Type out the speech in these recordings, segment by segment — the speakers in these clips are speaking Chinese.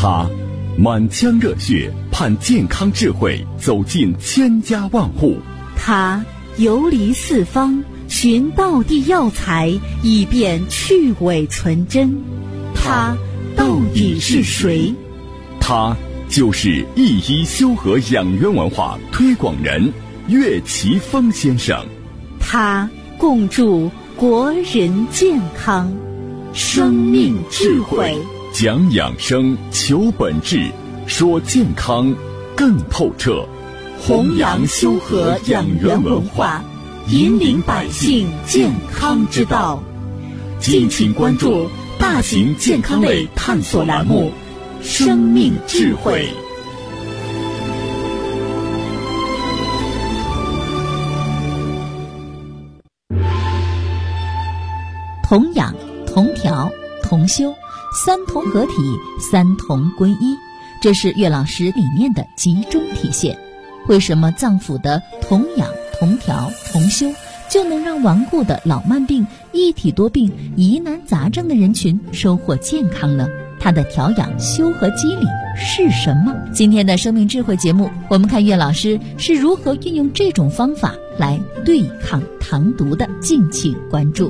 他满腔热血盼健康智慧走进千家万户， 他游离四方寻道地药材，以便去伪存真。他到底是谁？ 他就是一一修和养元文化推广人岳奇峰先生。 他共筑国人健康，生命智慧， 讲养生，求本质，说健康更透彻， 弘扬修和养元文化，引领百姓健康之道。敬请关注大型健康类探索栏目《生命智慧》。 同养、同调、同修，三同合体，三同归一，这是岳老师理念的集中体现。为什么脏腑的同养、同调、同修就能让顽固的老慢病、一体多病、疑难杂症的人群收获健康呢？它的调养、修和机理是什么？今天的生命智慧节目，我们看岳老师是如何运用这种方法来对抗糖毒的，敬请关注。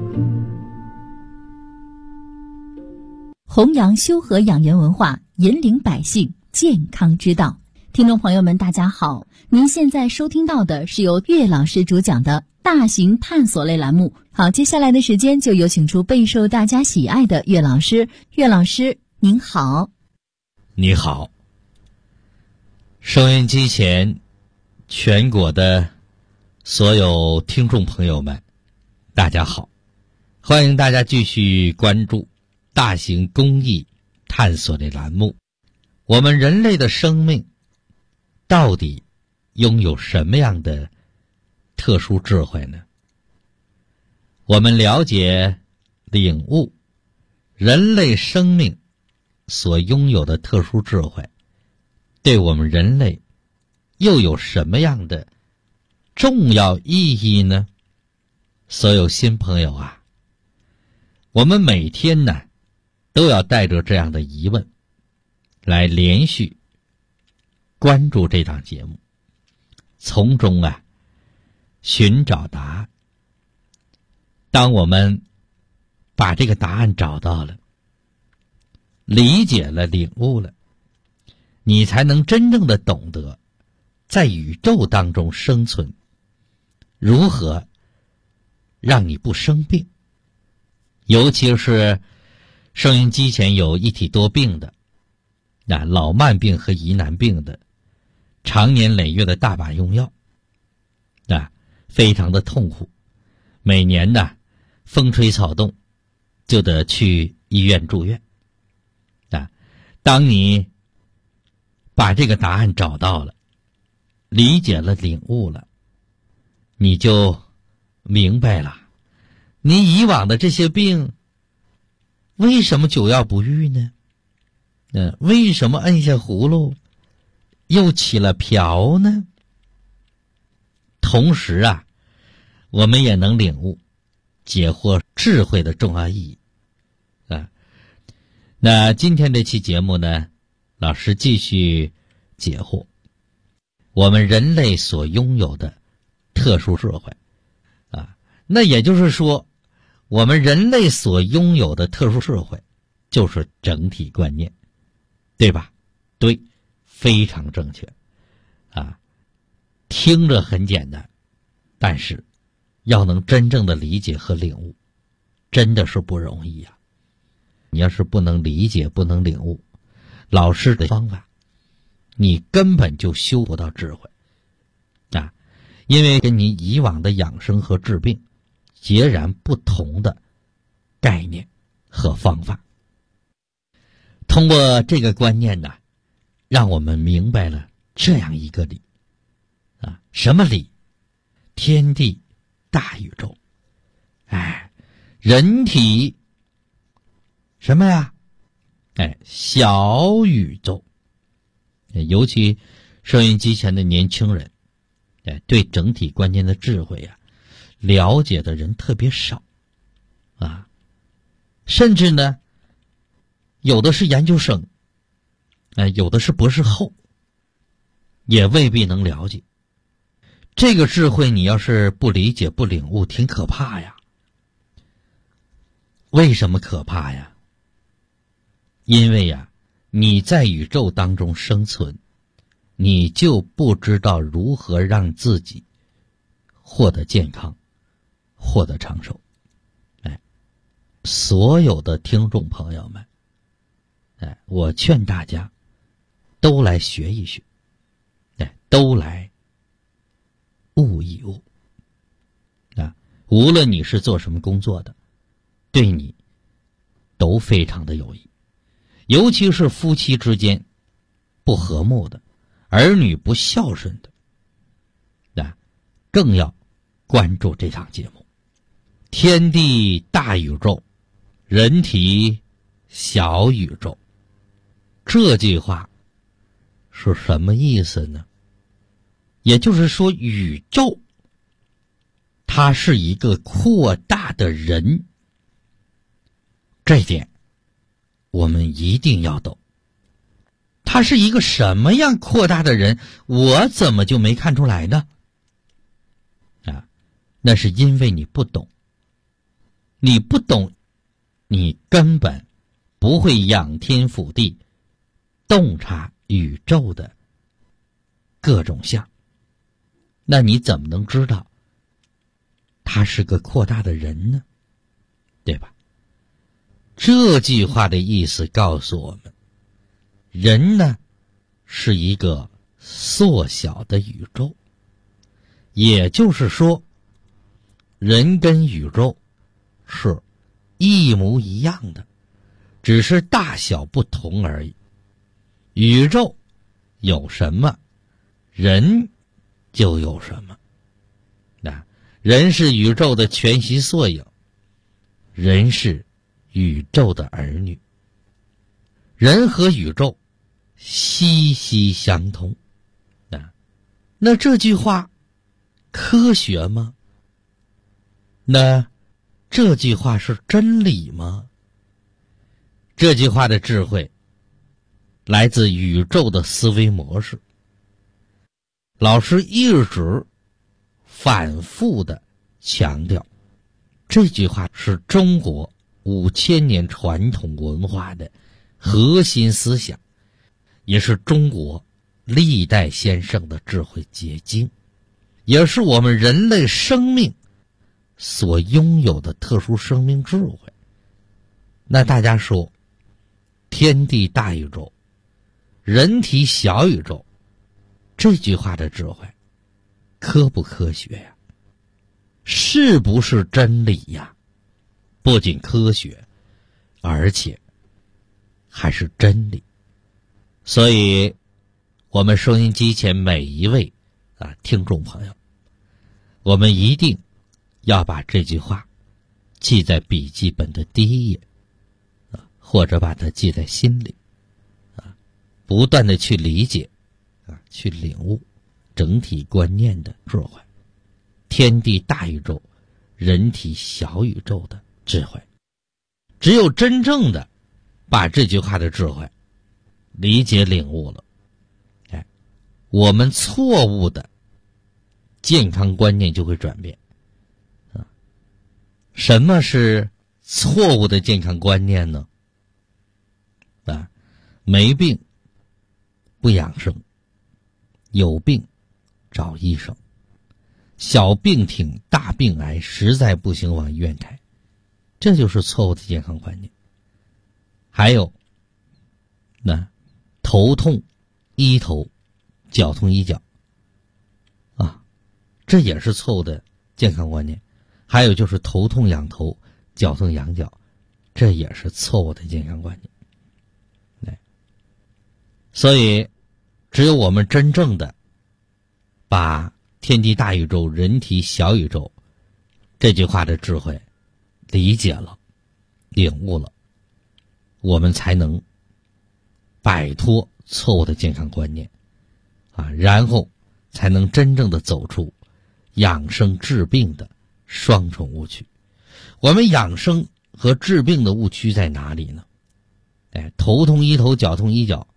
弘扬修和养元文化，引领百姓健康之道。听众朋友们大家好，您现在收听到的是由岳老师主讲的大型探索类栏目。好，接下来的时间就有请出备受大家喜爱的岳老师。岳老师您好。 你好。收音机前全国的所有听众朋友们大家好，欢迎大家继续关注大型公益探索类栏目。我们人类的生命到底拥有什么样的特殊智慧呢？我们了解、领悟人类生命所拥有的特殊智慧，对我们人类又有什么样的重要意义呢？所有新朋友啊，我们每天呢都要带着这样的疑问来连续关注这档节目，从中寻找答案。当我们把这个答案找到了，理解了，领悟了，你才能真正的懂得在宇宙当中生存，如何让你不生病。尤其是收音机前有一体多病的，老慢病和疑难病的，常年累月的大把用药，非常的痛苦。每年风吹草动就得去医院住院。当你把这个答案找到了，理解了，领悟了，你就明白了，你以往的这些病为什么久药不愈呢？为什么摁下葫芦又起了瓢呢？同时我们也能领悟解惑智慧的重要意义。那今天这期节目呢，老师继续解惑我们人类所拥有的特殊智慧。那也就是说，我们人类所拥有的特殊智慧就是整体观念，对吧？对，非常正确。听着很简单，但是要能真正的理解和领悟，真的是不容易呀。你要是不能理解，不能领悟老师的方法，你根本就修不到智慧因为跟你以往的养生和治病截然不同的概念和方法。通过这个观念让我们明白了这样一个理什么理？天地大宇宙，人体什么呀？小宇宙。尤其收音机前的年轻人，对整体观念的智慧了解的人特别少甚至呢有的是研究生有的是博士后，也未必能了解。这个智慧你要是不理解不领悟，挺可怕呀。为什么可怕呀？因为呀，你在宇宙当中生存，你就不知道如何让自己获得健康，获得长寿。所有的听众朋友们，我劝大家都来学一学，都来悟一悟。无论你是做什么工作的，对你都非常的有益。尤其是夫妻之间不和睦的，儿女不孝顺的，更要关注这场节目。天地大宇宙，人体小宇宙，这句话是什么意思呢？也就是说，宇宙它是一个扩大的人，这点我们一定要懂。他是一个什么样扩大的人，我怎么就没看出来呢？那是因为你不懂。你不懂，你根本不会仰天俯地，洞察宇宙的各种相。那你怎么能知道他是个扩大的人呢？对吧？这句话的意思告诉我们，人呢是一个缩小的宇宙，也就是说，人跟宇宙是一模一样的，只是大小不同而已。宇宙有什么，人就有什么。人是宇宙的全息缩影，人是宇宙的儿女。人和宇宙息息相通。那这句话科学吗？那这句话是真理吗？这句话的智慧来自宇宙的思维模式。老师一直反复的强调，这句话是中国5000年传统文化的核心思想，也是中国历代先生的智慧结晶，也是我们人类生命所拥有的特殊生命智慧。那大家说，天地大宇宙，人体小宇宙，这句话的智慧科不科学呀？是不是真理呀？不仅科学，而且还是真理。所以我们收音机前每一位听众朋友，我们一定要把这句话记在笔记本的第一页，或者把它记在心里，不断的去理解，去领悟整体观念的智慧，天地大宇宙，人体小宇宙的智慧。只有真正的把这句话的智慧理解领悟了，我们错误的健康观念就会转变。什么是错误的健康观念呢？没病不养生，有病找医生，小病挺大病癌，实在不行往医院抬，这就是错误的健康观念。还有头痛医头，脚痛医脚，这也是错误的健康观念。还有就是头痛养头，脚痛养脚，这也是错误的健康观念。所以只有我们真正的把天地大宇宙，人体小宇宙这句话的智慧理解了，领悟了，我们才能摆脱错误的健康观念，然后才能真正的走出养生治病的双重误区。我们养生和治病的误区在哪里呢？头痛医头，脚痛医脚，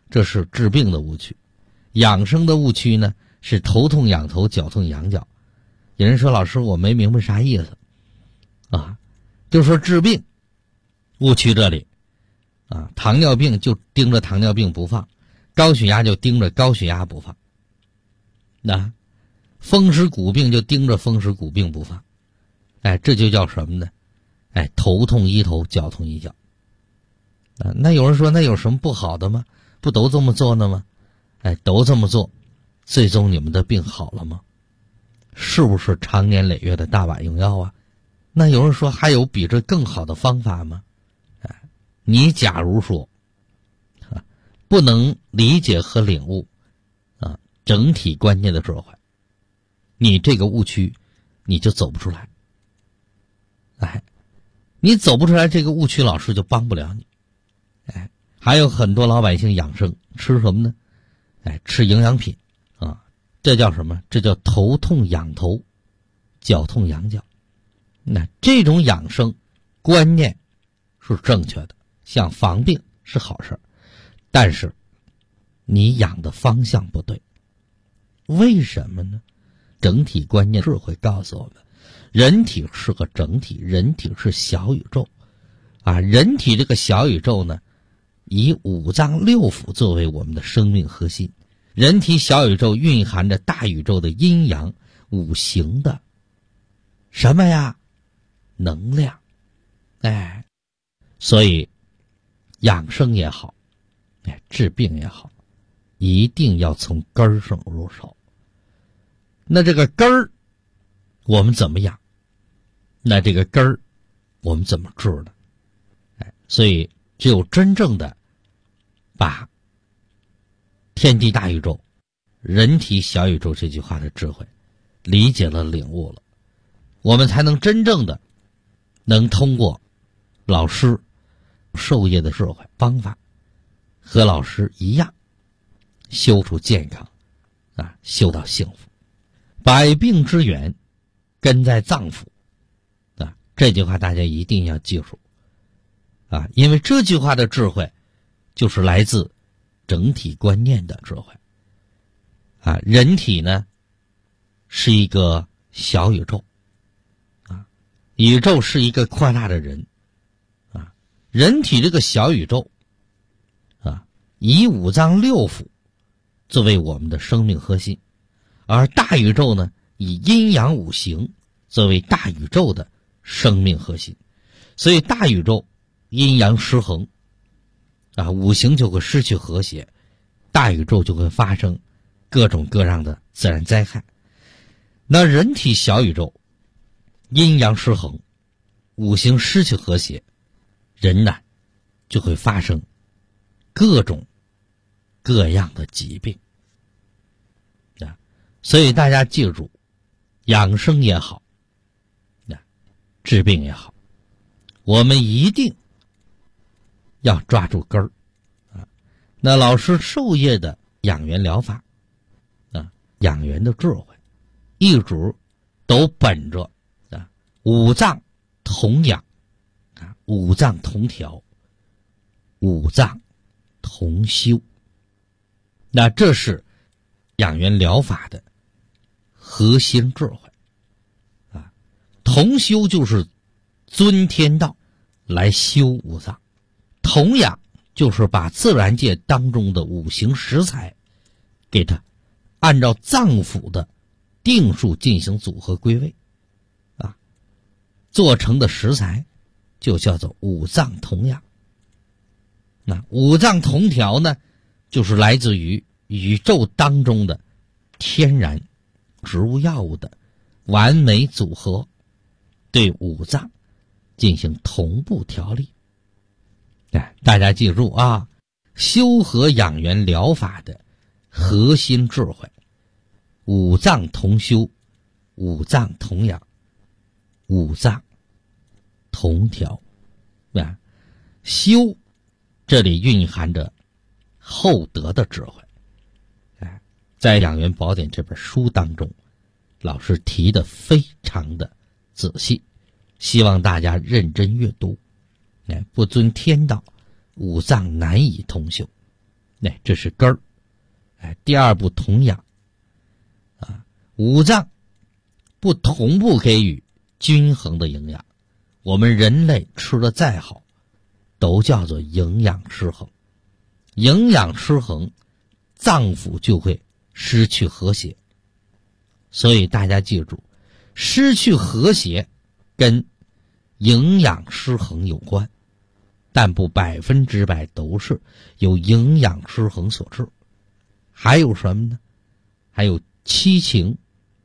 这是治病的误区。养生的误区呢，是头痛仰头，脚痛仰脚。有人说老师我没明白啥意思啊，就说治病误区这里啊，糖尿病就盯着糖尿病不放，高血压就盯着高血压不放，那风湿骨病就盯着风湿骨病不放。哎，这就叫什么呢？哎，头痛医头，脚痛医脚。那有人说那有什么不好的吗？不都这么做呢吗？哎，都这么做，最终你们的病好了吗？是不是长年累月的大把用药啊？那有人说还有比这更好的方法吗？哎，你假如说不能理解和领悟整体观念的智慧，你这个误区你就走不出来。哎，你走不出来这个误区，老师就帮不了你。哎，还有很多老百姓养生吃什么呢？哎，吃营养品啊，这叫什么？这叫头痛仰头，脚痛仰脚。那这种养生观念是正确的，想防病是好事，但是你养的方向不对。为什么呢？整体观念智慧告诉我们，人体是个整体，人体是小宇宙啊。人体这个小宇宙呢，以五脏六腑作为我们的生命核心。人体小宇宙蕴含着大宇宙的阴阳五行的什么呀？能量。哎，所以养生也好，哎，治病也好，一定要从根儿上入手。那这个根儿我们怎么养？那这个根儿我们怎么治呢？哎，所以只有真正的把天地大宇宙、人体小宇宙这句话的智慧理解了、领悟了，我们才能真正的能通过老师授业的智慧方法，和老师一样修出健康啊，修到幸福。百病之源根在脏腑啊，这句话大家一定要记住啊，因为这句话的智慧就是来自整体观念的智慧啊。人体呢是一个小宇宙啊，宇宙是一个扩大的人啊。人体这个小宇宙啊，以五脏六腑作为我们的生命核心，而大宇宙呢，以阴阳五行作为大宇宙的生命核心。所以大宇宙阴阳失衡啊，五行就会失去和谐，大宇宙就会发生各种各样的自然灾害。那人体小宇宙阴阳失衡，五行失去和谐，人呢就会发生各种各样的疾病啊。所以大家记住，养生也好，治病也好，我们一定要抓住根儿啊。那老师授业的养元疗法啊，养元的智慧，一直都本着啊五脏同养啊，五脏同调，五脏同修。那这是养元疗法的核心智慧啊。同修就是遵天道来修五脏，同养就是把自然界当中的五行食材给它按照脏腑的定数进行组合归位啊，做成的食材就叫做五脏同养。那五脏同调呢，就是来自于宇宙当中的天然植物药物的完美组合，对五脏进行同步调理。大家记住啊，修和养元疗法的核心智慧，五脏同修，五脏同养，五脏同调啊。修这里蕴含着厚德的智慧。在《养元宝典》这本书当中，老师提的非常的仔细，希望大家认真阅读。不遵天道，五脏难以同修这是根儿。第二步同养五脏不同步给予均衡的营养，我们人类吃的再好都叫做营养失衡。营养失衡，脏腑就会失去和谐。所以大家记住，失去和谐跟营养失衡有关，但不100%都是由营养失衡所致。还有什么呢？还有七情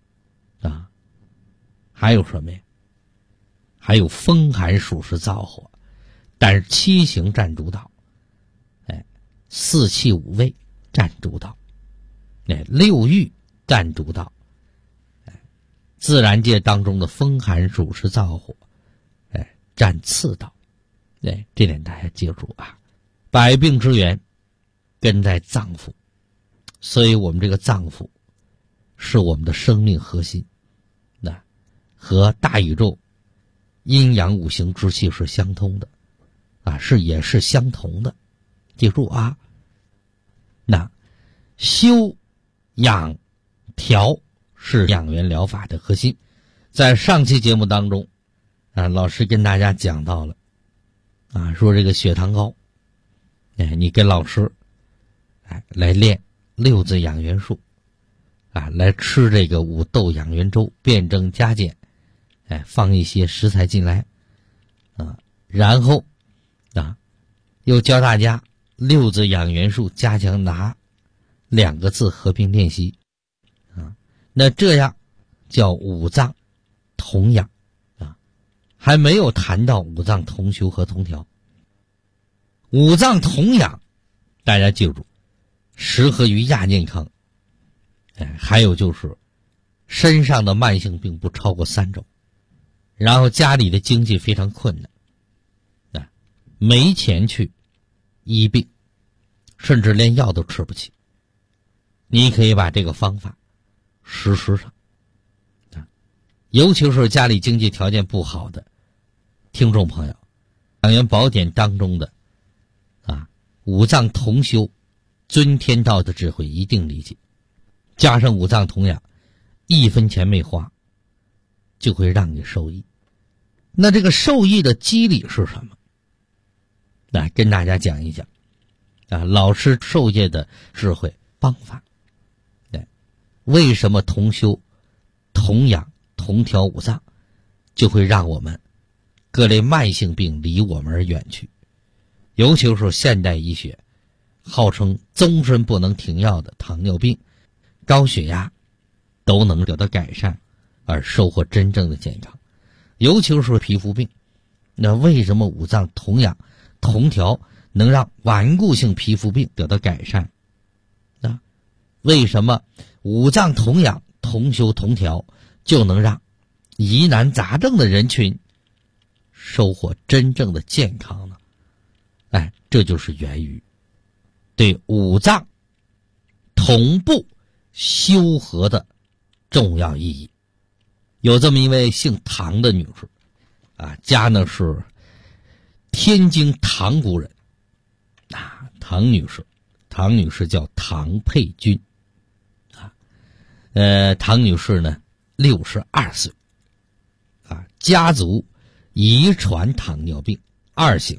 还有什么呀？还有风寒暑湿燥火。但是七情占主导，四气五味占主导，六欲占主导，自然界当中的风寒暑湿燥火占次导。这点大家记住啊。百病之源根在脏腑，所以我们这个脏腑是我们的生命核心，和大宇宙阴阳五行之气是相通的也是相同的。记住啊，那修养调是养元疗法的核心。在上期节目当中老师跟大家讲到了说这个血糖高，你跟老师来练六字养元术来吃这个五豆养元粥，辩证加减，放一些食材进来然后又教大家六字养元术加强拿2个字合并练习那这样叫五脏同养还没有谈到五脏同修和同调。五脏同养大家记住适合于亚健康，还有就是身上的慢性病不超过3种，然后家里的经济非常困难没钱去医病，甚至连药都吃不起，你可以把这个方法实施上尤其是家里经济条件不好的听众朋友，养元宝典当中的五脏同修尊天道的智慧一定理解，加上五脏同养，1分钱没花就会让你受益。那这个受益的机理是什么？来跟大家讲一讲老师授业的智慧方法。为什么同修同养同调五脏就会让我们各类慢性病离我们而远去？尤其是现代医学号称终身不能停药的糖尿病、高血压都能得到改善而收获真正的健康。尤其是皮肤病，那为什么五脏同养同调能让顽固性皮肤病得到改善为什么五脏同养同修同调就能让疑难杂症的人群收获真正的健康呢？这就是源于对五脏同步修和的重要意义。有这么一位姓唐的女士家呢是天津唐古人唐女士叫唐佩君唐女士呢62岁家族遗传糖尿病2型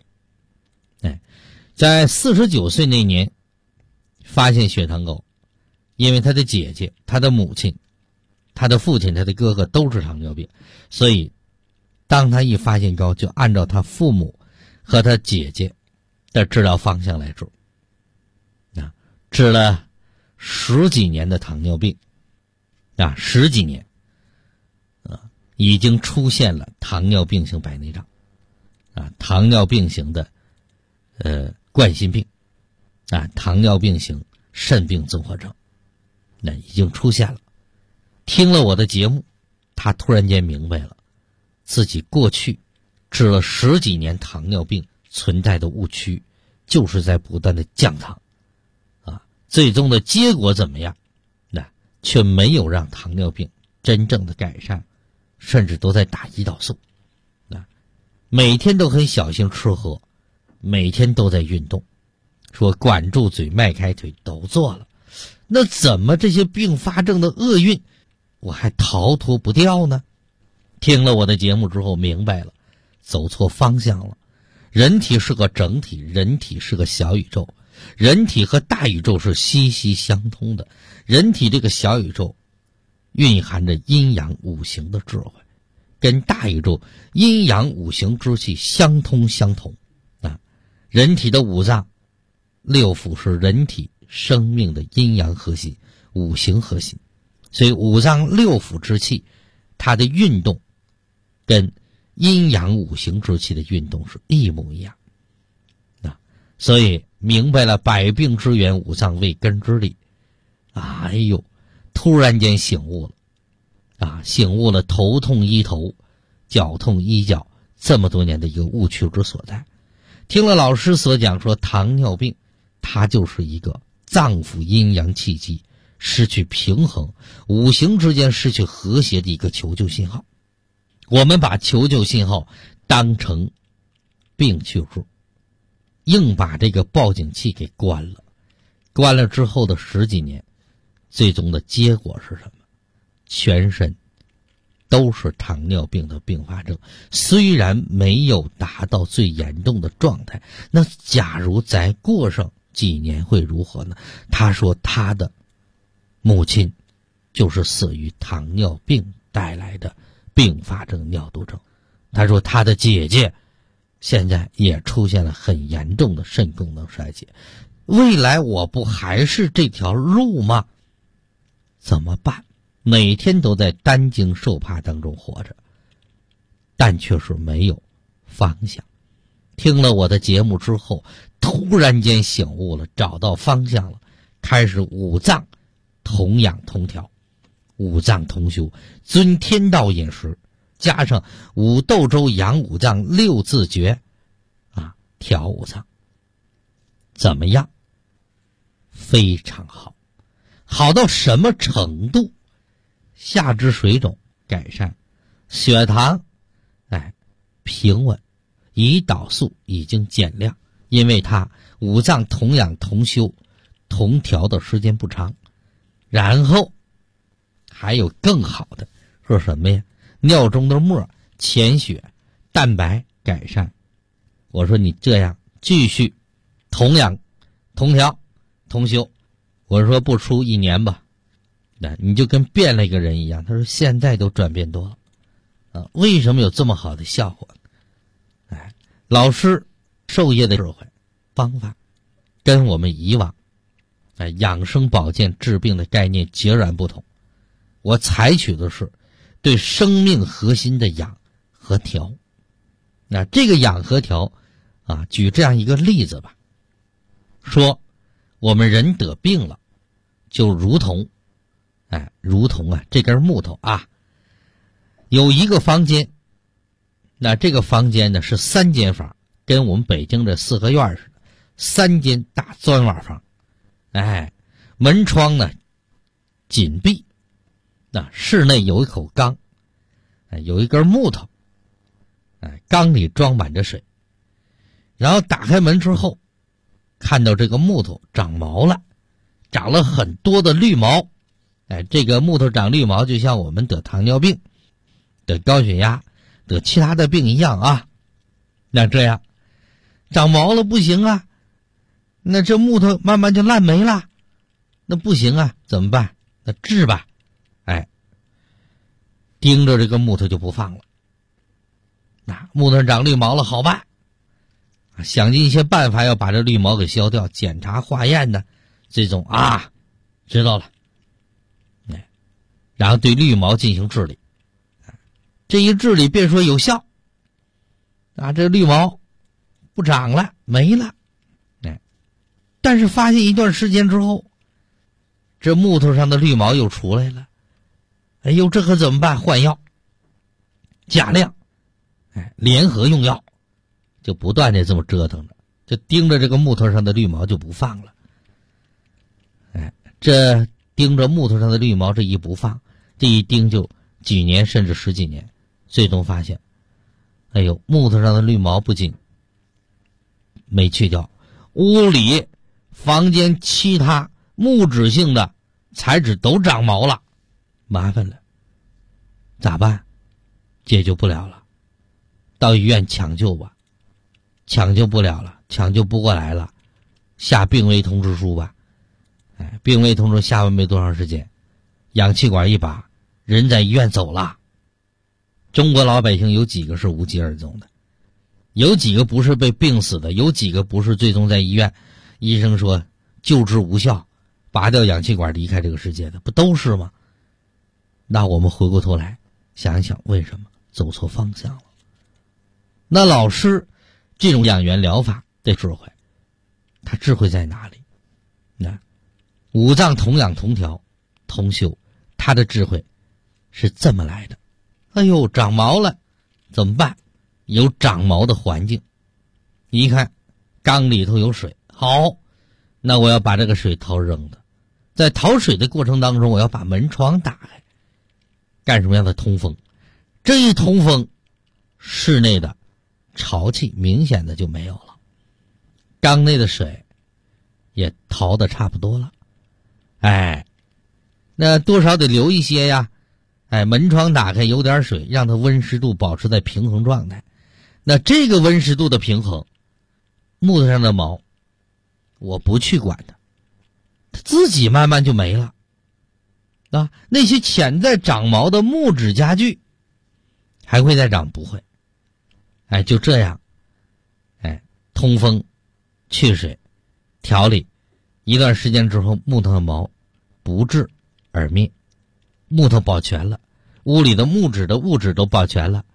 在49岁那年发现血糖高，因为她的姐姐、她的母亲、她的父亲、她的哥哥都是糖尿病，所以当她一发现高就按照她父母和她姐姐的治疗方向来治治了10几年的糖尿病10几年已经出现了糖尿病型白内障糖尿病型的冠心病糖尿病型肾病综合症那已经出现了。听了我的节目，他突然间明白了自己过去治了10几年糖尿病存在的误区，就是在不断的降糖最终的结果怎么样？却没有让糖尿病真正的改善，甚至都在打胰岛素每天都很小心吃喝，每天都在运动说管住嘴迈开腿都做了，那怎么这些并发症的厄运我还逃脱不掉呢？听了我的节目之后明白了，走错方向了。人体是个整体，人体是个小宇宙，人体和大宇宙是息息相通的。人体这个小宇宙蕴含着阴阳五行的智慧，跟大宇宙阴阳五行之气相通啊。人体的五脏六腑是人体生命的阴阳核心，五行核心，所以五脏六腑之气它的运动跟阴阳五行之气的运动是一模一样啊。所以明白了百病之源五脏为根之理，哎呦，突然间醒悟了啊，醒悟了头痛医头，脚痛医脚这么多年的一个误区之所在。听了老师所讲说，糖尿病它就是一个脏腑阴阳气机失去平衡，五行之间失去和谐的一个求救信号。我们把求救信号当成病去处，硬把这个报警器给关了。关了之后的10几年，最终的结果是什么？全身都是糖尿病的并发症，虽然没有达到最严重的状态，那假如再过上几年会如何呢？他说他的母亲就是死于糖尿病带来的并发症尿毒症。他说他的姐姐现在也出现了很严重的肾功能衰竭，未来我不还是这条路吗？怎么办？每天都在担惊受怕当中活着，但却是没有方向。听了我的节目之后，突然间醒悟了，找到方向了，开始五脏同养同调，五脏同修，遵天道饮食，加上五斗周养五脏六字诀啊，调五脏，怎么样？非常好，好到什么程度？下肢水肿改善，血糖平稳，胰岛素已经减量，因为它五脏同养同修同调的时间不长。然后还有更好的，说什么呀？尿中的沫、潜血、蛋白改善。我说你这样继续同养同调同修，我说不出1年吧，你就跟变了一个人一样。他说现在都转变多了啊，为什么有这么好的效果？老师授业的智慧方法跟我们以往养生保健治病的概念截然不同。我采取的是对生命核心的养和调。那这个养和调啊，举这样一个例子吧，说我们人得病了，就如同这根木头啊，有一个房间，那这个房间呢是3间房，跟我们北京的4合院似的，3间大砖瓦房，门窗呢紧闭，那室内有一口缸，有一根木头，缸里装满着水，然后打开门之后，看到这个木头长毛了，长了很多的绿毛。这个木头长绿毛就像我们得糖尿病、得高血压、得其他的病一样啊。那这样长毛了不行啊，那这木头慢慢就烂没了，那不行啊，怎么办？那治吧，盯着这个木头就不放了。那木头长绿毛了好办，想尽一些办法要把这绿毛给消掉，检查化验的这种知道了，然后对绿毛进行治理。这一治理别说有效这绿毛不长了，没了。但是发现一段时间之后，这木头上的绿毛又出来了。哎呦，这可怎么办？换药，加量，联合用药，就不断的这么折腾着，就盯着这个木头上的绿毛就不放了。这盯着木头上的绿毛这一不放，这一盯就几年甚至10几年，最终发现，木头上的绿毛不仅没去掉，屋里房间其他木质性的材质都长毛了，麻烦了，咋办？解决不了了，到医院抢救吧，抢救不了了，抢救不过来了，下病危通知书吧。病危通知下完没多长时间，氧气管一拔，人在医院走了。中国老百姓有几个是无疾而终的？有几个不是被病死的？有几个不是最终在医院医生说救治无效，拔掉氧气管离开这个世界的？不都是吗？那我们回过头来想一想，为什么走错方向了？那老师这种养元疗法的智慧，他智慧在哪里？那五脏同养同调同修，他的智慧是这么来的。哎呦，长毛了怎么办？有长毛的环境，一看缸里头有水，好，那我要把这个水掏扔的。在淘水的过程当中，我要把门窗打开，干什么样的通风？这一通风，室内的潮气明显的就没有了，缸内的水也淘的差不多了。那多少得留一些呀。门窗打开，有点水，让它温湿度保持在平衡状态。那这个温湿度的平衡，木头上的毛我不去管它，它自己慢慢就没了啊。那些潜在长毛的木质家具还会再长？不会。就这样通风去水调理一段时间之后，木头的毛不治而灭，木头保全了，屋里的木质的物质都保全了。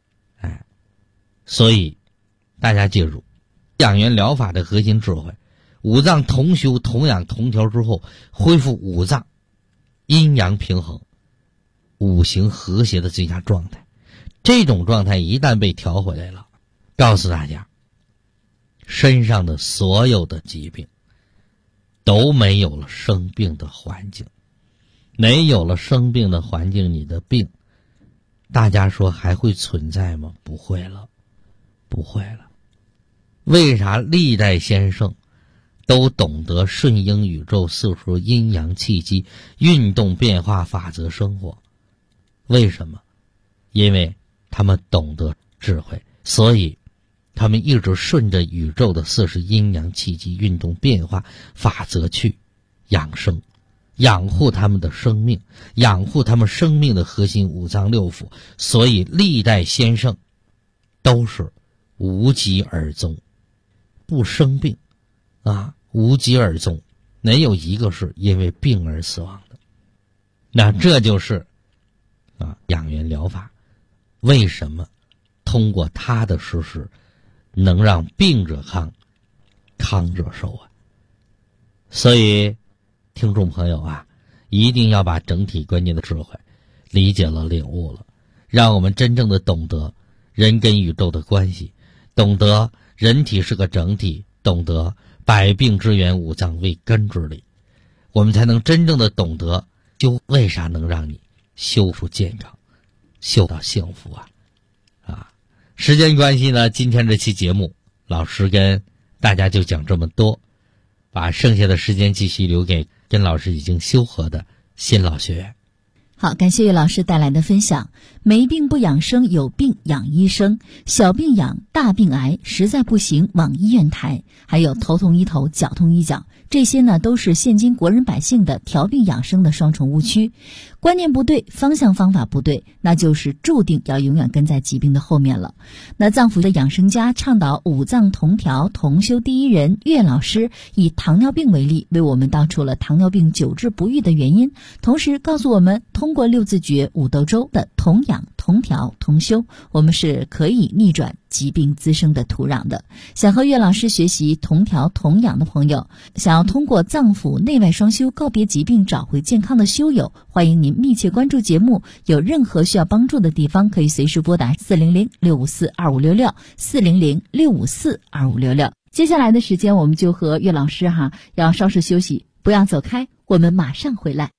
所以大家记住，养元疗法的核心智慧，五脏同修同养同调之后，恢复五脏阴阳平衡，五行和谐的最佳状态。这种状态一旦被调回来了，告诉大家，身上的所有的疾病都没有了生病的环境。没有了生病的环境，你的病大家说还会存在吗？不会了，不会了。为啥历代先生都懂得顺应宇宙四时阴阳气机运动变化法则生活？为什么？因为他们懂得智慧，所以他们一直顺着宇宙的四时阴阳气机运动变化法则去养生，养护他们的生命，养护他们生命的核心五脏六腑。所以历代先生都是无疾而终，不生病无疾而终，没有一个是因为病而死亡的。那这就是养元疗法为什么通过它的实施能让病者康，康者寿啊。所以听众朋友一定要把整体观念的智慧理解了领悟了，让我们真正的懂得人跟宇宙的关系，懂得人体是个整体，懂得百病之源五脏为根之理，我们才能真正的懂得为啥能让你修出健康，修到幸福时间关系呢，今天这期节目老师跟大家就讲这么多，把剩下的时间继续留给跟老师已经修合的新老学员。 好，感谢岳老师带来的分享。没病不养生，有病养医生。小病养，大病癌，实在不行往医院抬。还有头痛医头，脚痛医脚，这些呢都是现今国人百姓的调病养生的双重误区。观念不对，方向方法不对，那就是注定要永远跟在疾病的后面了。那脏腑的养生家倡导五脏同调同修第一人岳老师以糖尿病为例，为我们道出了糖尿病久治不愈的原因，同时告诉我们通过六字诀五斗周的同养同调同修，我们是可以逆转疾病滋生的土壤的。想和岳老师学习同调同养的朋友，想要通过脏腑内外双修告别疾病找回健康的修友，欢迎您密切关注节目，有任何需要帮助的地方可以随时拨打400-654-2566 400-654-2566。接下来的时间我们就和岳老师要稍事休息，不要走开，我们马上回来。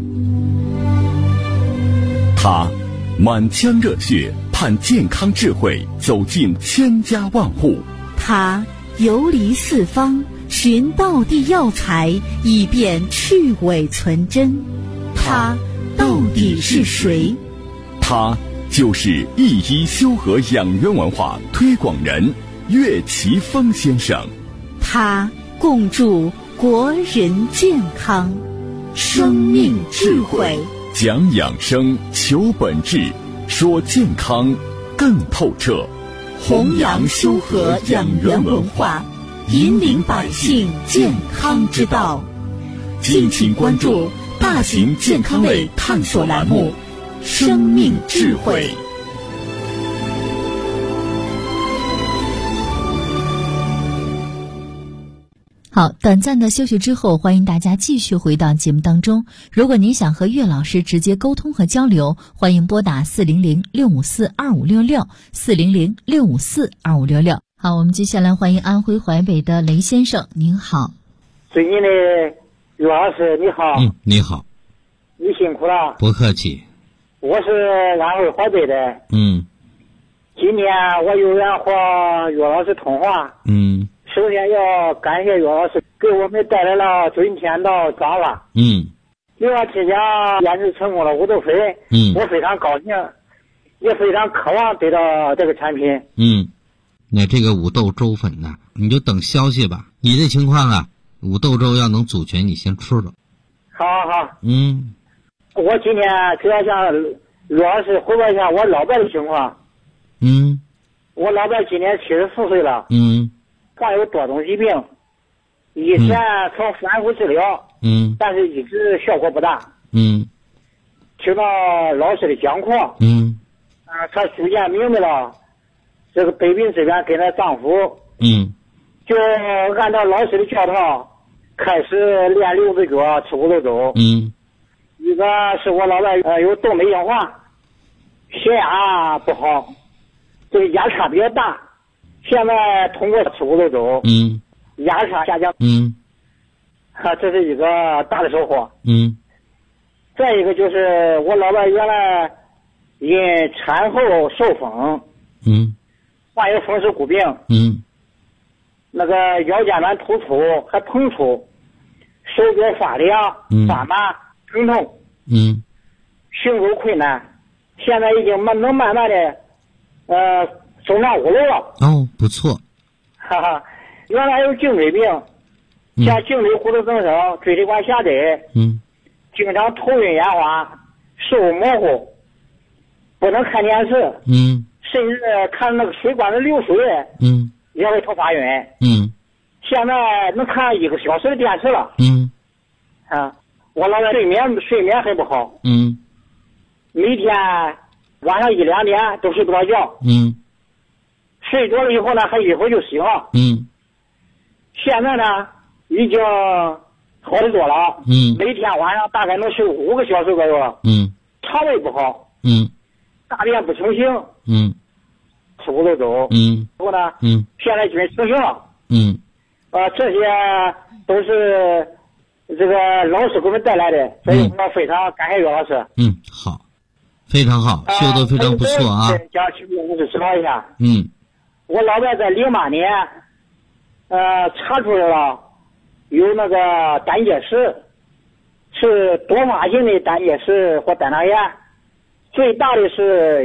他满腔热血盼健康智慧走进千家万户， 他游离四方寻道地药材，以便去伪存真。他到底是谁？ 他就是一一修和养元文化推广人岳奇峰先生。 他共筑国人健康、生命智慧， 讲养生，求本质，说健康更透彻， 弘扬修和养元文化，引领百姓健康之道。敬请关注大型健康类探索栏目《生命智慧》。 好，短暂的休息之后，欢迎大家继续回到节目当中。如果您想和岳老师直接沟通和交流，欢迎拨打400-654-2566，400-654-2566。好，我们接下来欢迎安徽淮北的雷先生，您好。 尊敬的岳老师，你好。 你好。 你辛苦了。 不客气。 我是安徽淮北的。今天我有缘和岳老师通话。首先要感谢岳老师给我们带来了春天到早了。另外之前研制成功了五豆肥。我非常高兴，也非常渴望得到这个产品。 那这个五豆粥粉呢，你就等消息吧。你这情况啊，五豆粥要能组群，你先吃了。 好。我今天主要向岳老师汇报一下我老伴的情况。我老伴今年74岁了。患有多种疾病，以前曾反复治疗，但是一直效果不大。听到老师的讲课，她逐渐明白了这个百病之源跟她丈夫，就按照老师的教导开始练六字脚，吃五豆粥。一个是我老伴有动脉硬化，血压不好，这个压差比较大。现在通过吃五豆粥，压差下降，这是一个大的收获。再一个就是我老伴原来因产后受风，患有风湿骨病，那个腰间盘突出还膨出，手脚发凉、发麻、疼痛，行走困难，现在已经能慢慢的走上5路了。 不错。 原来有颈椎病，像颈椎活动增生、椎体管狭窄，经常头晕眼花、视物模糊，不能看电视，甚至看那个水管的流水，也会头发晕。现在能看1个小时的电视了。我老伴睡眠很不好，每天晚上1、2点都睡不着觉，睡着了以后呢，还一会儿就醒了。现在呢，已经好得多了。每天晚上大概能睡5个小时左右了。肠胃不好。大便不成形。吃五豆粥。然后呢，现在均成型了。这些都是这个老师给我们带来的，所以我非常感谢岳老师。 好，非常好，修得非常不错啊。 讲请岳老师指导一下。我老伴在08年，查出来了有那个胆结石，是多发性的胆结石或胆囊炎，最大的是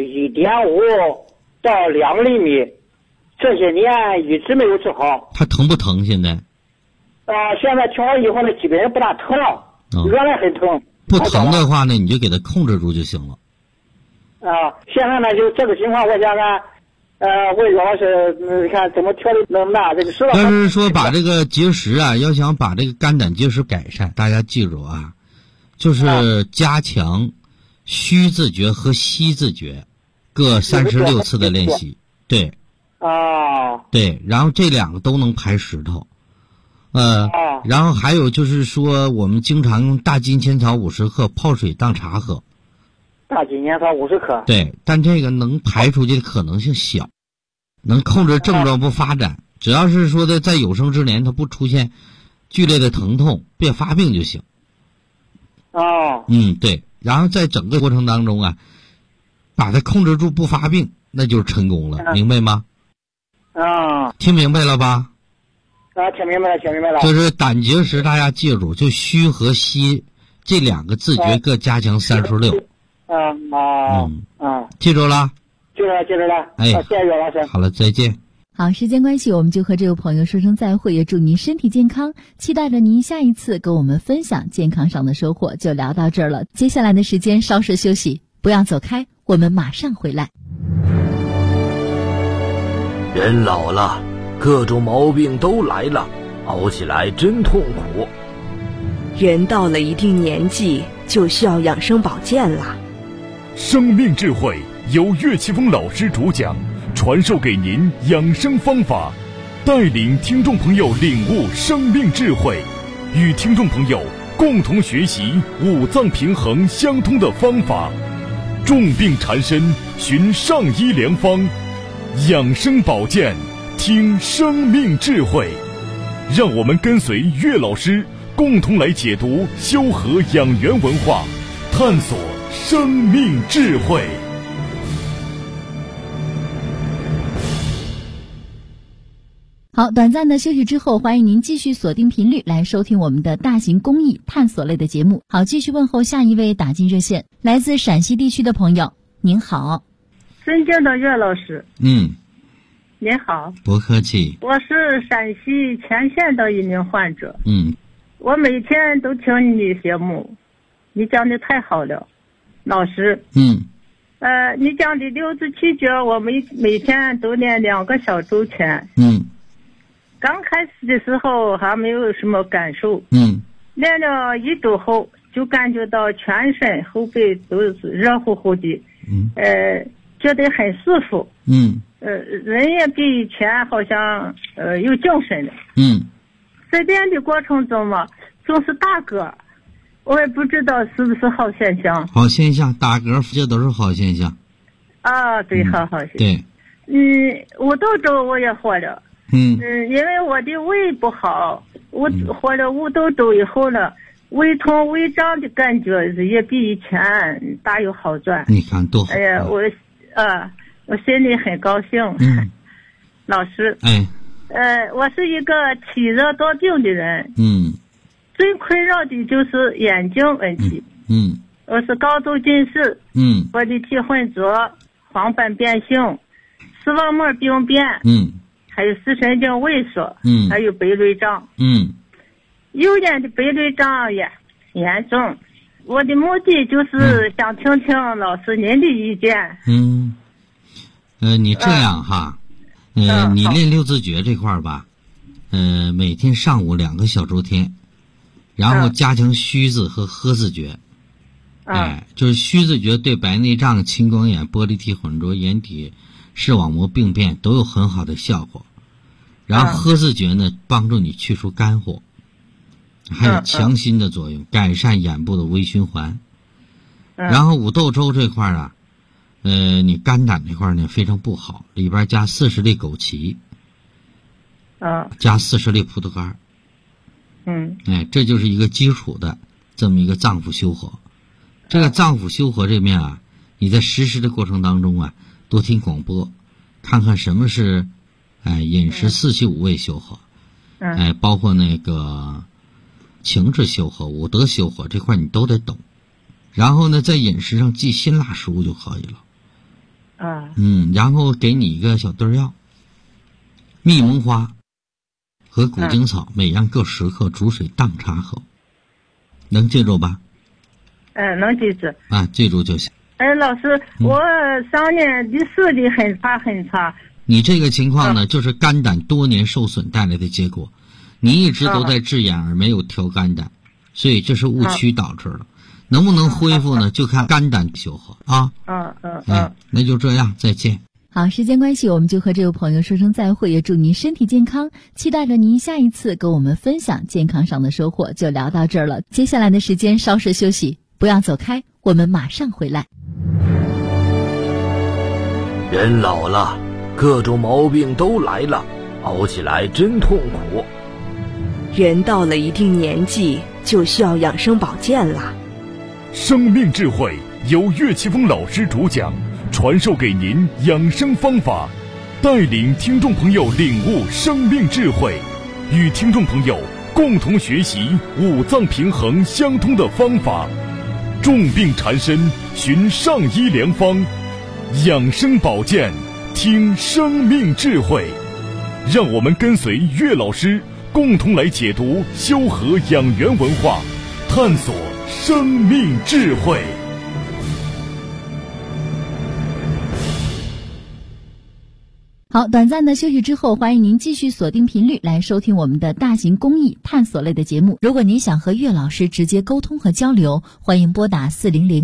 1.5到2厘米，这些年一直没有治好。 他疼不疼现在？ 现在调好以后呢，基本上不大疼了。原来很疼。 不疼的话呢，你就给他控制住就行了。 现在呢，就这个情况，我想看。魏老师，你看怎么调的那么大？这个是要是说把这个结石啊，要想把这个肝胆结石改善，大家记住啊，就是加强虚自觉和息自觉各36次的练习。对。对，然后这2个都能排石头。然后还有就是说，我们经常用大金钱草50克泡水当茶喝。 大金钱草50克。 对，但这个能排出去的可能性小，能控制症状不发展。只要是说的在有生之年它不出现剧烈的疼痛，别发病就行。对。然后在整个过程当中啊，把它控制住不发病，那就是成功了，明白吗？ 啊， 听明白了吧？ 听明白了，听明白了。 就是胆结石，大家记住，就虚和稀这两个字诀各加强36。记住了？ 记住了。 哎， 谢谢岳老师。 好了，再见。 好，时间关系，我们就和这位朋友说声再会，也祝您身体健康，期待着您下一次跟我们分享健康上的收获。就聊到这儿了，接下来的时间稍事休息，不要走开，我们马上回来。 人老了，各种毛病都来了，熬起来真痛苦。 人到了一定年纪，就需要养生保健了。 生命智慧由岳奇峰老师主讲，传授给您养生方法，带领听众朋友领悟生命智慧，与听众朋友共同学习五脏平衡相通的方法。重病缠身，寻上医良方，养生保健，听生命智慧。让我们跟随岳老师，共同来解读修和养元文化，探索生命智慧。 好，短暂的休息之后，欢迎您继续锁定频率来收听我们的大型公益探索类的节目。好，继续问候下一位打进热线，来自陕西地区的朋友，您好。 尊敬的岳老师。您好。 不客气。 我是陕西乾县的一名患者。我每天都听你的节目，你讲的太好了，老师。你讲的六字七诀，我每天都练2个小周前。刚开始的时候还没有什么感受。练了1周后，就感觉到全身后背都是热乎乎的。觉得很舒服。人也比以前好像有精神了。在练的过程中嘛，总是打嗝，我也不知道是不是好现象。 好现象，打嗝这都是好现象。 对，好现象。 对。 5周周我也活了。因为我的胃不好，我活了5周周以后了，胃痛胃胀的感觉也比以前大有好转。 你看多好。 哎呀，我心里很高兴。老师。我是一个体热多病的人。最困扰的就是眼睛问题。我是高度近视。我的体混浊、黄斑变性、视网膜病变。还有视神经萎缩。还有白内障。右眼的白内障也严重。我的目的就是想听听老师您的意见。 你这样哈，你练6字诀这块儿吧，每天上午2个小周天，然后加强虚字和喝字诀。就是虚字诀对白内障、青光眼、玻璃体混浊、眼底视网膜病变都有很好的效果。然后喝字诀呢，帮助你去除肝火，还有强心的作用，改善眼部的微循环。然后5窦周这块啊，你肝胆这块呢非常不好，里边加40粒枸杞，加40粒葡萄干。这就是一个基础的这么一个脏腑修和。这个脏腑修和这面啊，你在实施的过程当中啊，多听广播，看看什么是饮食4气5味修和，包括那个情志修和、五德修和这块你都得懂。然后呢，在饮食上忌辛辣食物就可以了。然后给你一个小对药，蜜蒙花和古精草每样各10克，煮水当茶喝。能记住吧？ 能记住。 记住就行。 老师，我上年的视力很差。 你这个情况呢，就是肝胆多年受损带来的结果。你一直都在治眼而没有调肝胆，所以这是误区导致了。能不能恢复呢？就看肝胆修和啊。那就这样，再见。 好，时间关系，我们就和这位朋友说声再会，也祝您身体健康，期待着您下一次跟我们分享健康上的收获。就聊到这儿了，接下来的时间稍事休息，不要走开，我们马上回来。 人老了，各种毛病都来了，熬起来真痛苦。 人到了一定年纪，就需要养生保健了。 生命智慧由岳奇峰老师主讲，传授给您养生方法，带领听众朋友领悟生命智慧， 与听众朋友共同学习五脏平衡相通的方法，重病缠身寻上医良方，养生保健听生命智慧。让我们跟随岳老师共同来解读修和养元文化，探索生命智慧。 好，短暂的休息之后，欢迎您继续锁定频率来收听我们的大型公益探索类的节目。如果您想和岳老师直接沟通和交流，欢迎拨打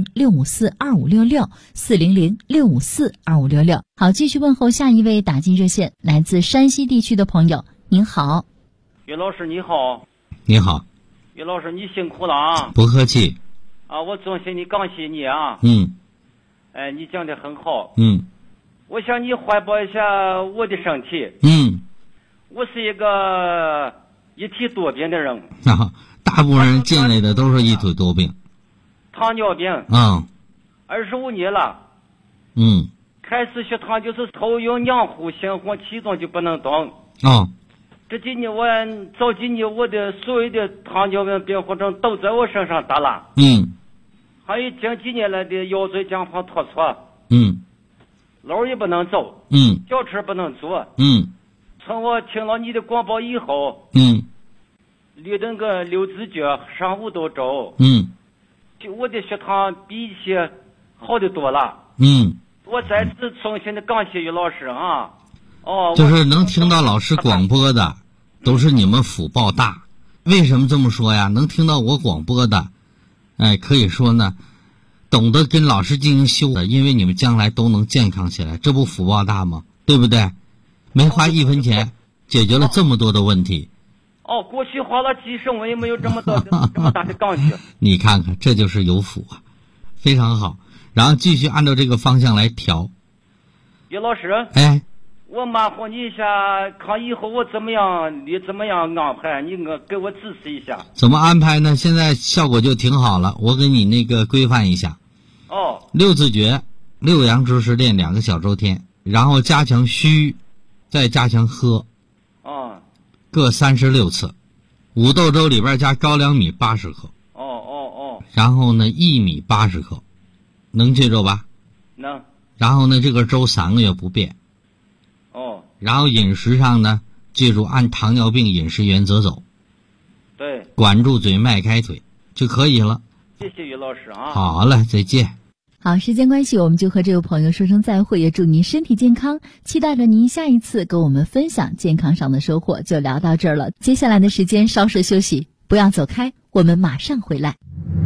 400-654-2566，400-654-2566。好，继续问候下一位打进热线，来自山西地区的朋友，您好。 岳老师你好。 你好。 岳老师你辛苦了啊。 不客气。 我总心里感谢你啊。你讲得很好。我向你汇报一下我的身体。我是一个一体多病的人。 大部分人进来的都是一体多病。 糖尿病。25年了。开始血糖就是头晕黏糊，心慌气重就不能动。这几年早几年我的所有的糖尿病并发症都在我身上打了。还有近几年来的腰椎间盘突出。路也不能走，轿车不能坐，从我听了你的广播以后，绿那个六字诀上5多周，就我的血糖比以前好得多了，我再次衷心的感谢岳老师啊， 就是能听到老师广播的，都是你们福报大。为什么这么说呀？能听到我广播的，可以说呢。懂得跟老师进行修的，因为你们将来都能健康起来，这不福报大吗？对不对？没花1分钱，解决了这么多的问题。 过去花了几十万也没有这么大的感觉。 你看看，这就是有福啊，非常好。然后继续按照这个方向来调。 岳老师，我麻烦你一下，看以后我怎么样，你怎么样安排？你给我指示一下。 怎么安排呢？现在效果就挺好了，我给你那个规范一下。6字诀，6阳之时练2个小周天，然后加强虚，再加强喝。各36次。五豆粥里边加高粱米80克。然后呢，薏米80克，能记住吧？ 能。 然后呢，这个粥3个月不变。然后饮食上呢，记住按糖尿病饮食原则走。 对。 管住嘴，迈开腿就可以了。 谢谢岳老师啊。 好了，再见。 好，时间关系，我们就和这位朋友说声再会，也祝您身体健康，期待着您下一次跟我们分享健康上的收获。就聊到这儿了，接下来的时间稍事休息，不要走开，我们马上回来。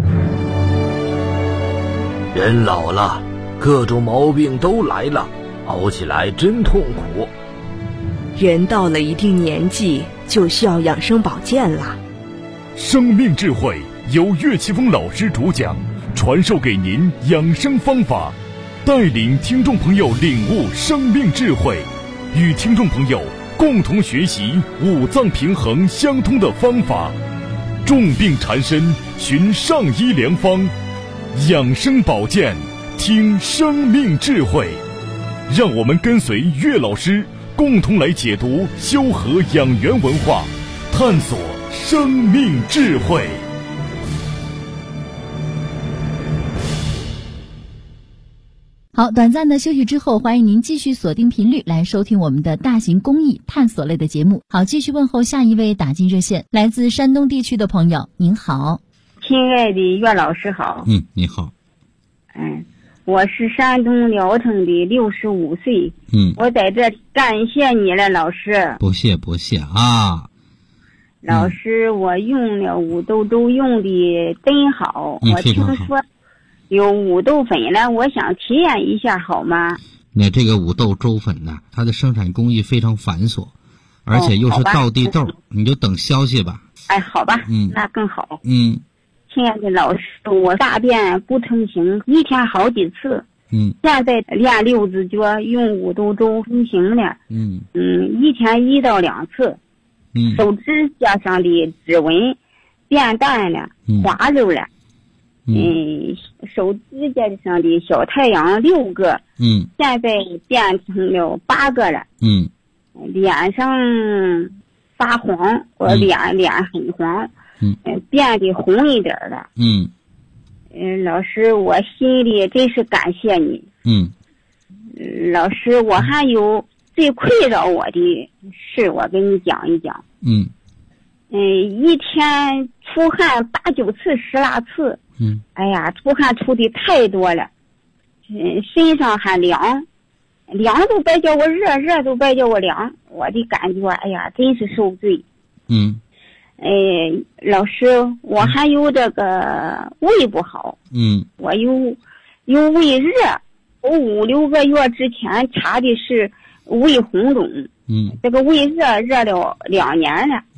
人老了，各种毛病都来了，熬起来真痛苦。 人到了一定年纪，就需要养生保健了。 生命智慧由岳奇峰老师主讲，传授给您养生方法，带领听众朋友领悟生命智慧，与听众朋友共同学习五脏平衡相通的方法，重病缠身寻上医良方，养生保健听生命智慧。让我们跟随岳老师共同来解读修和养元文化，探索生命智慧。 好，短暂的休息之后，欢迎您继续锁定频率来收听我们的大型公益探索类的节目。好，继续问候下一位打进热线，来自山东地区的朋友，您好。 亲爱的岳老师好。 你好。 我是山东聊城的65岁。我在这感谢你了，老师。 不谢啊。 老师，我用了五豆粥用的真好，我听说有五豆粉了，我想体验一下好吗？ 那这个五豆粥粉呢，它的生产工艺非常繁琐，而且又是道地豆，你就等消息吧。 好吧，那更好。 亲爱的老师，我大便不成形，一天好几次。现在练六字诀，用五豆粥服行了。一天1到2次。手指甲上的指纹变淡了，滑溜了。手指甲上的小太阳6个，现在变成了8个了。脸上发黄，我脸很黄，变得红一点的。老师，我心里真是感谢你。老师，我还有最困扰我的事，我跟你讲一讲。一天出汗8、9次、10来次。哎呀，出汗出的太多了，身上还凉都别叫我热，热都别叫我凉，我的感觉，哎呀，真是受罪。老师，我还有这个胃不好。我有胃热，我5、6个月之前查的是胃红肿。这个胃热了2年了。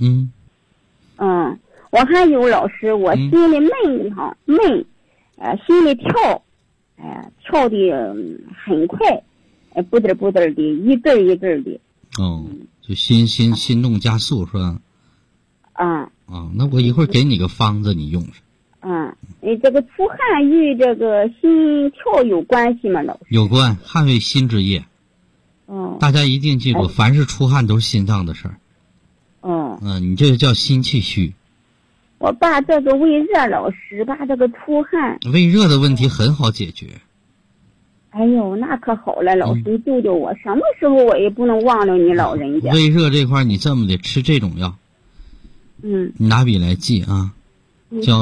我还有老师，我心里闷，心里跳，跳的很快，不得的，一阵一阵的。 就心动加速是吧？那我一会儿给你个方子，你用上。 这个出汗与这个心跳有关系吗，老师？ 有关，汗为心之液。大家一定记住，凡是出汗都是心脏的事儿。你这个叫心气虚。 我把这个胃热，老师把这个出汗。 胃热的问题很好解决。 哎呦，那可好了，老师救救我！什么时候我也不能忘了你老人家。 胃热这块你这么的吃这种药。你拿笔来记啊，叫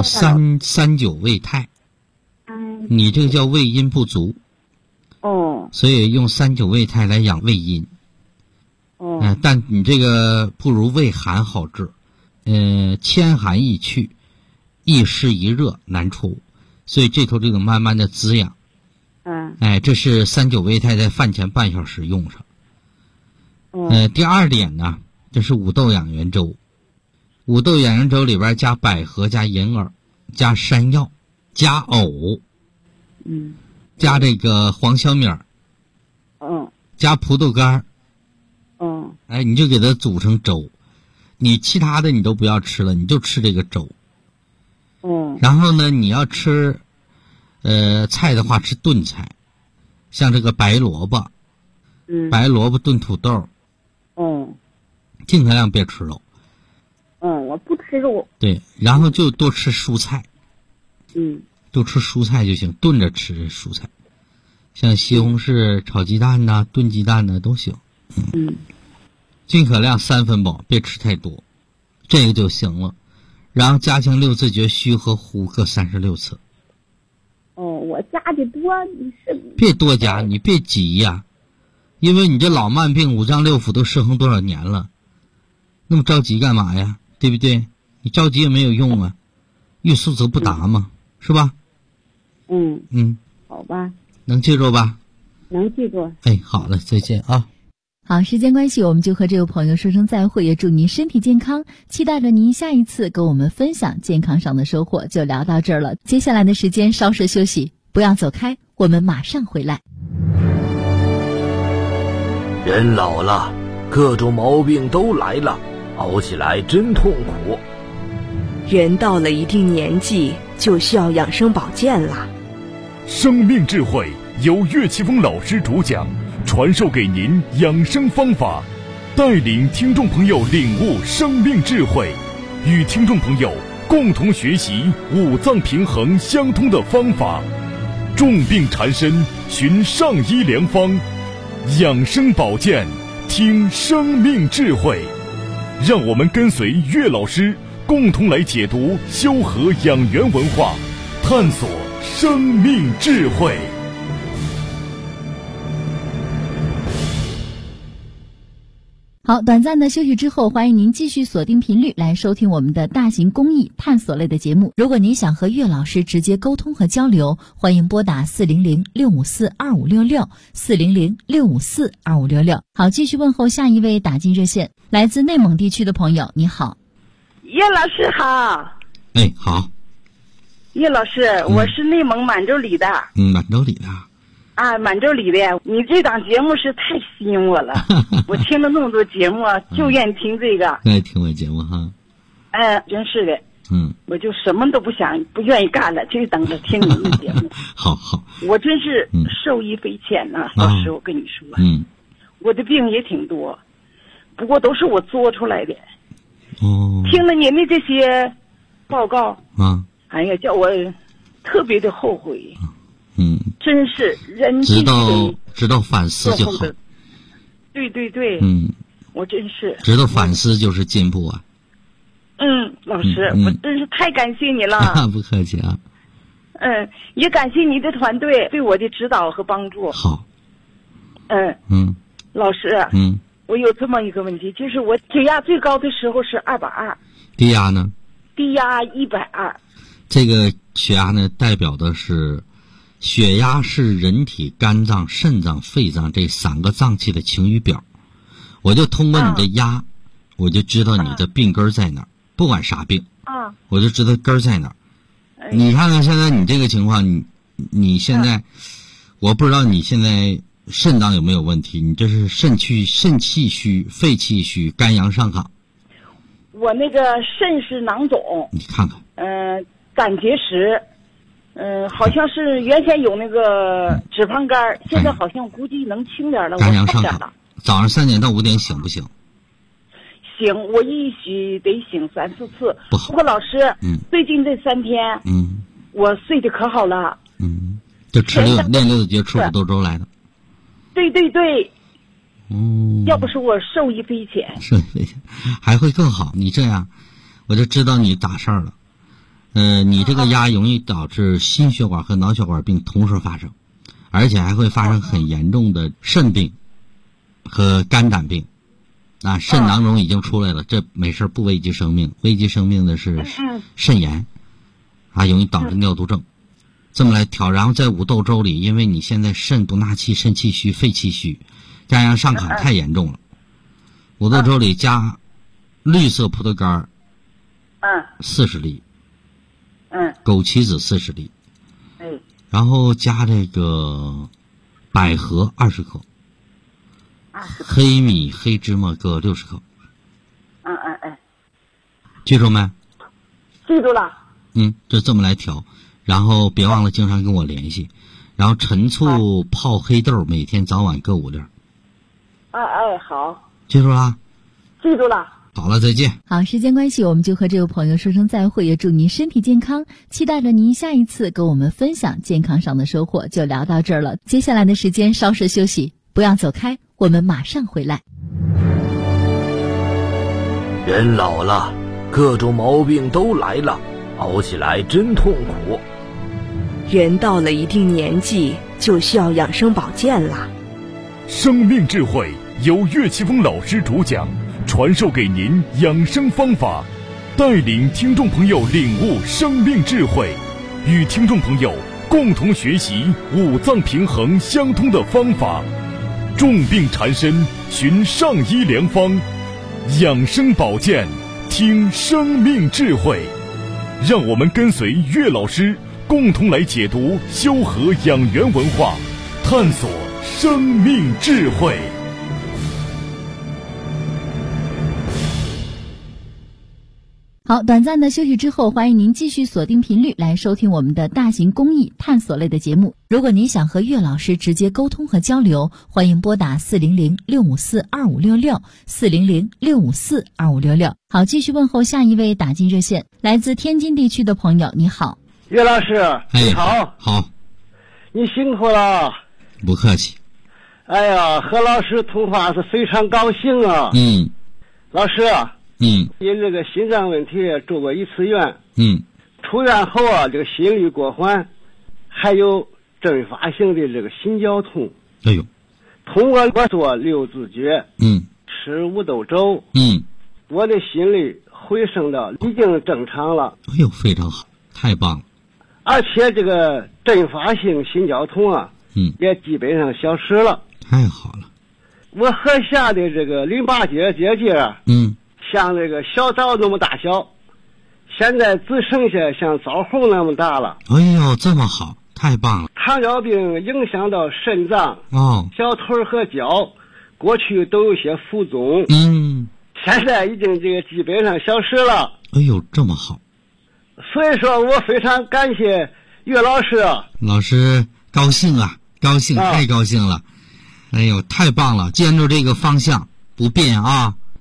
39胃泰。你这个叫胃阴不足。所以用39胃泰来养胃阴。但你这个不如胃寒好治。千寒易去，一湿一热难除，所以这头这个慢慢的滋养。这是39胃泰在饭前半小时用上。第2点呢，这是五豆养元粥。五豆养元粥里边加百合，加银耳，加山药，加藕，加这个黄小米儿，加葡萄干儿，你就给它煮成粥。你其他的你都不要吃了，你就吃这个粥。然后呢，你要吃菜的话，吃炖菜，像这个白萝卜，白萝卜炖土豆，尽可量别吃肉。 我不吃肉。 对，然后就多吃蔬菜。多吃蔬菜就行，炖着吃蔬菜，像西红柿炒鸡蛋呐、炖鸡蛋呐都行。尽可量3分饱，别吃太多，这个就行了。然后加强6字诀，虚和呼各36次。 我加的多， 别多加，你别急呀，因为你这老慢病5脏6腑都失衡多少年了，那么着急干嘛呀？对不对？你着急也没有用啊，欲速则不达嘛，是吧？ 好吧。 能记住吧？ 能记住。 好了，再见啊。 好，时间关系，我们就和这位朋友说声再会，也祝您身体健康，期待着您下一次跟我们分享健康上的收获。就聊到这儿了，接下来的时间稍事休息，不要走开，我们马上回来。 人老了，各种毛病都来了，熬起来真痛苦。 人到了一定年纪，就需要养生保健了。 生命智慧由岳奇峰老师主讲，传授给您养生方法，带领听众朋友领悟生命智慧，与听众朋友共同学习五脏平衡相通的方法。重病缠身，寻上医良方，养生保健，听生命智慧。让我们跟随岳老师，共同来解读修和养元文化，探索生命智慧。 好，短暂的休息之后，欢迎您继续锁定频率来收听我们的大型公益探索类的节目。如果您想和岳老师直接沟通和交流，欢迎拨打400-654-2566，400-654-2566。好，继续问候下一位打进热线，来自内蒙地区的朋友，你好。 岳老师好。 好。 岳老师，我是内蒙满洲里的。 满洲里的。 满洲里的，你这档节目是太吸引我了。我听了那么多节目，就愿意听这个。 爱听我节目哈。 真是的。我就什么都不愿意干了，就等着听你的节目。 好。 我真是受益匪浅呐，老师，我跟你说。我的病也挺多，不过都是我作出来的。 听了您的这些报告，哎呀，叫我特别的后悔。真是人知道反思就好。 对，我真是知道反思就是进步啊。 老师，我真是太感谢你了。 不客气啊。 也感谢你的团队对我的指导和帮助。 好。 老师，我有这么一个问题，就是我血压最高的时候是220， 低压呢？ 低压120。 这个血压呢，代表的是血压是人体肝脏、肾脏、肺脏这3个脏器的晴雨表。我就通过你的压，我就知道你的病根在哪儿，不管啥病，我就知道根在哪儿。你看看现在你这个情况，你现在，我不知道你现在肾脏有没有问题？你这是肾气虚、肺气虚、肝阳上亢。 我那个肾是囊肿， 你看看。 胆结石，好像是原先有那个脂肪肝，现在好像估计能轻点了。 肝阳上亢。早上3点到5点醒不醒？ 醒，我一宿得醒3、4次。 不过老师，最近这3天，我睡得可好了。 就练6字诀吃5豆粥来的。 对。要不是我受益匪浅。 还会更好。你这样，我就知道你咋事儿了。你这个压容易导致心血管和脑血管病同时发生，而且还会发生很严重的肾病和肝胆病。肾囊肿已经出来了，这没事，不危及生命。危及生命的是肾炎，容易导致尿毒症。这么来调，然后在5豆粥里，因为你现在肾不纳气、肾气虚、肺气虚，肝阳上亢太严重了。5豆粥里加绿色葡萄干40粒，枸杞子40粒，然后加这个百合20克。黑米、黑芝麻各60克。记住没？ 记住了。 就这么来调，然后别忘了经常跟我联系，然后陈醋泡黑豆，每天早晚各5粒。 好。 记住了？ 记住了。 好了，再见。 好，时间关系，我们就和这位朋友说声再会，也祝您身体健康，期待着您下一次跟我们分享健康上的收获。就聊到这儿了，接下来的时间稍事休息，不要走开，我们马上回来。 人老了，各种毛病都来了，熬起来真痛苦。 人到了一定年纪，就需要养生保健了。 生命智慧由岳奇峰老师主讲，传授给您养生方法，带领听众朋友领悟生命智慧，与听众朋友共同学习5脏平衡相通的方法。重病缠身，寻上医良方，养生保健，听生命智慧。让我们跟随岳老师，共同来解读修和养元文化，探索生命智慧。 好，短暂的休息之后，欢迎您继续锁定频率来收听我们的大型公益探索类的节目。如果您想和岳老师直接沟通和交流，欢迎拨打400-654-2566，400-654-2566。好，继续问候下一位打进热线，来自天津地区的朋友，你好。 岳老师，你好。 好。 你辛苦了。 不客气。 哎呀，和老师通话是非常高兴啊。老师啊。因这个心脏问题住过1次院，出院后啊，这个心律过缓，还有阵发性的这个心绞痛。通过我做6字诀，吃5豆粥，我的心率回升到已经正常了。 非常好，太棒了。 而且这个阵发性心绞痛啊，也基本上消失了。 太好了。 我颌下的这个淋巴结结节，像这个小枣那么大小，现在只剩下像枣核那么大了。 这么好，太棒了。 糖尿病影响到肾脏、小腿和脚，过去都有些浮肿，现在已经这个基本上消失了。 这么好。 所以说我非常感谢岳老师。 老师高兴啊，高兴，太高兴了。太棒了，坚持这个方向不变啊。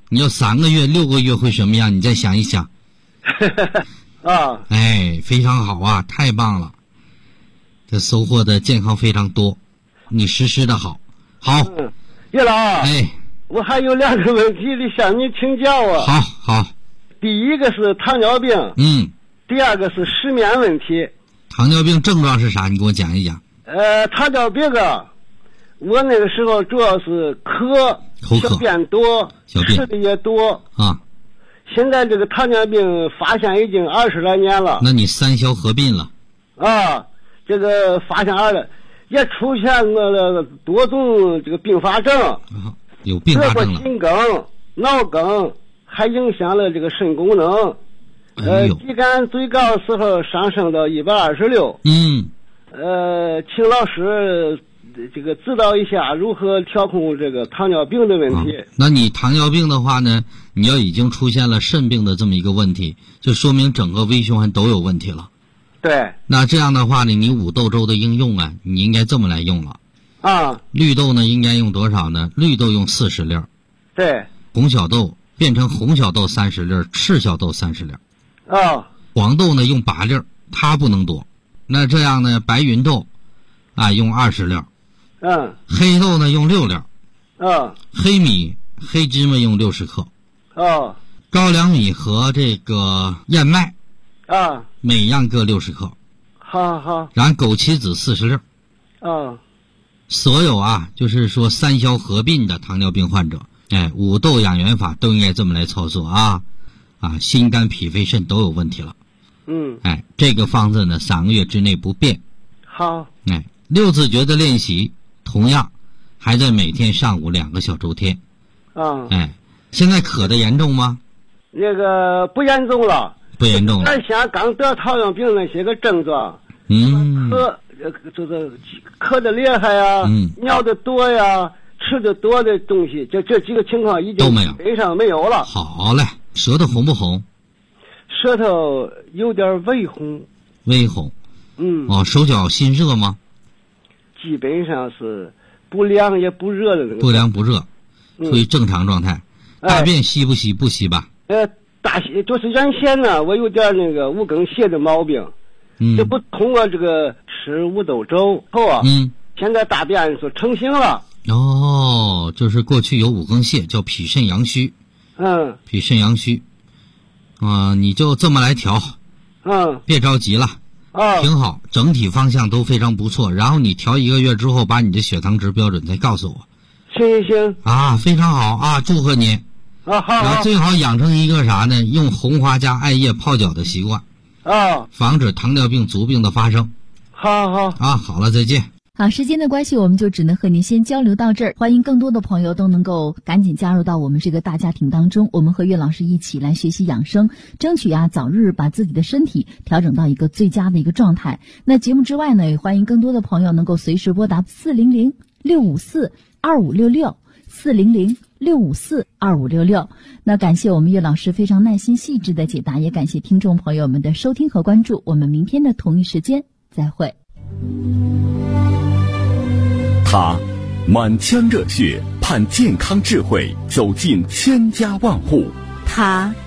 你要3个月、6个月会什么样？你再想一想。 啊， 哎，非常好啊，太棒了，这收获的健康非常多，你实的好。 叶老， 哎， 我还有2个问题得向你请教啊。 好。 第一个是糖尿病，第二个是失眠问题。 糖尿病症状是啥？你给我讲一讲。 糖尿病啊，我那个时候主要是口渴，小便多，吃的也多啊。 现在这个糖尿病发现已经20来年了。 那你3消合并了啊？这个发现了，也出现了多种这个并发症， 有并发症了， 心梗、脑梗，还影响了这个肾功能。体感最高时候上升到126。请老师这个指导一下如何调控这个糖尿病的问题。 那你糖尿病的话呢，你要已经出现了肾病的这么一个问题，就说明整个微循环都有问题了。 对。 那这样的话呢，你五豆粥的应用啊，你应该这么来用了。绿豆呢应该用多少呢？绿豆用40粒。 对。 红小豆变成红小豆30粒，赤小豆30粒。黄豆呢用8粒，它不能多。那这样呢，白芸豆啊用20粒。黑豆呢用6粒。黑米、黑芝麻用60克。高粱米和这个燕麦每样各60克。 好。 然后枸杞子40粒。所有就是说3消合并的糖尿病患者，五豆养元法都应该这么来操作啊，心肝脾肺肾都有问题了。这个方子呢3个月之内不变。 好。 6字诀的练习同样还在每天上午2个小周天。现在渴的严重吗？ 那个不严重了。 不严重了。 像刚得糖尿病那些个症状，就是渴的厉害呀，尿的多呀，吃的多的东西，这几个情况已经都没有， 基本上没有了。 好嘞。舌头红不红？ 舌头有点微红。 微红。手脚心热吗？ 基本上是不凉也不热的那个。 不凉不热，处于正常状态。大便稀不稀？不稀吧？ 大稀，就是原先呢，我有点那个无梗泻的毛病。这不通过这个吃五豆粥后现在大便就成型了。 就是过去有五更泻，叫脾肾阳虚。脾肾阳虚。你就这么来调。别着急了。挺好，整体方向都非常不错。然后你调1个月之后，把你的血糖值标准再告诉我。 行。 非常好祝贺你。然后最好养成一个啥呢？用红花加艾叶泡脚的习惯。防止糖尿病足病的发生。 好。 好了，再见。 好，时间的关系，我们就只能和您先交流到这儿。欢迎更多的朋友都能够赶紧加入到我们这个大家庭当中，我们和岳老师一起来学习养生，争取早日把自己的身体调整到一个最佳的一个状态。那节目之外呢，也欢迎更多的朋友能够随时拨打400-654-2566，400-654-2566。那感谢我们岳老师非常耐心细致的解答，也感谢听众朋友们的收听和关注。我们明天的同一时间再会。 他满腔热血，盼健康智慧走进千家万户。 他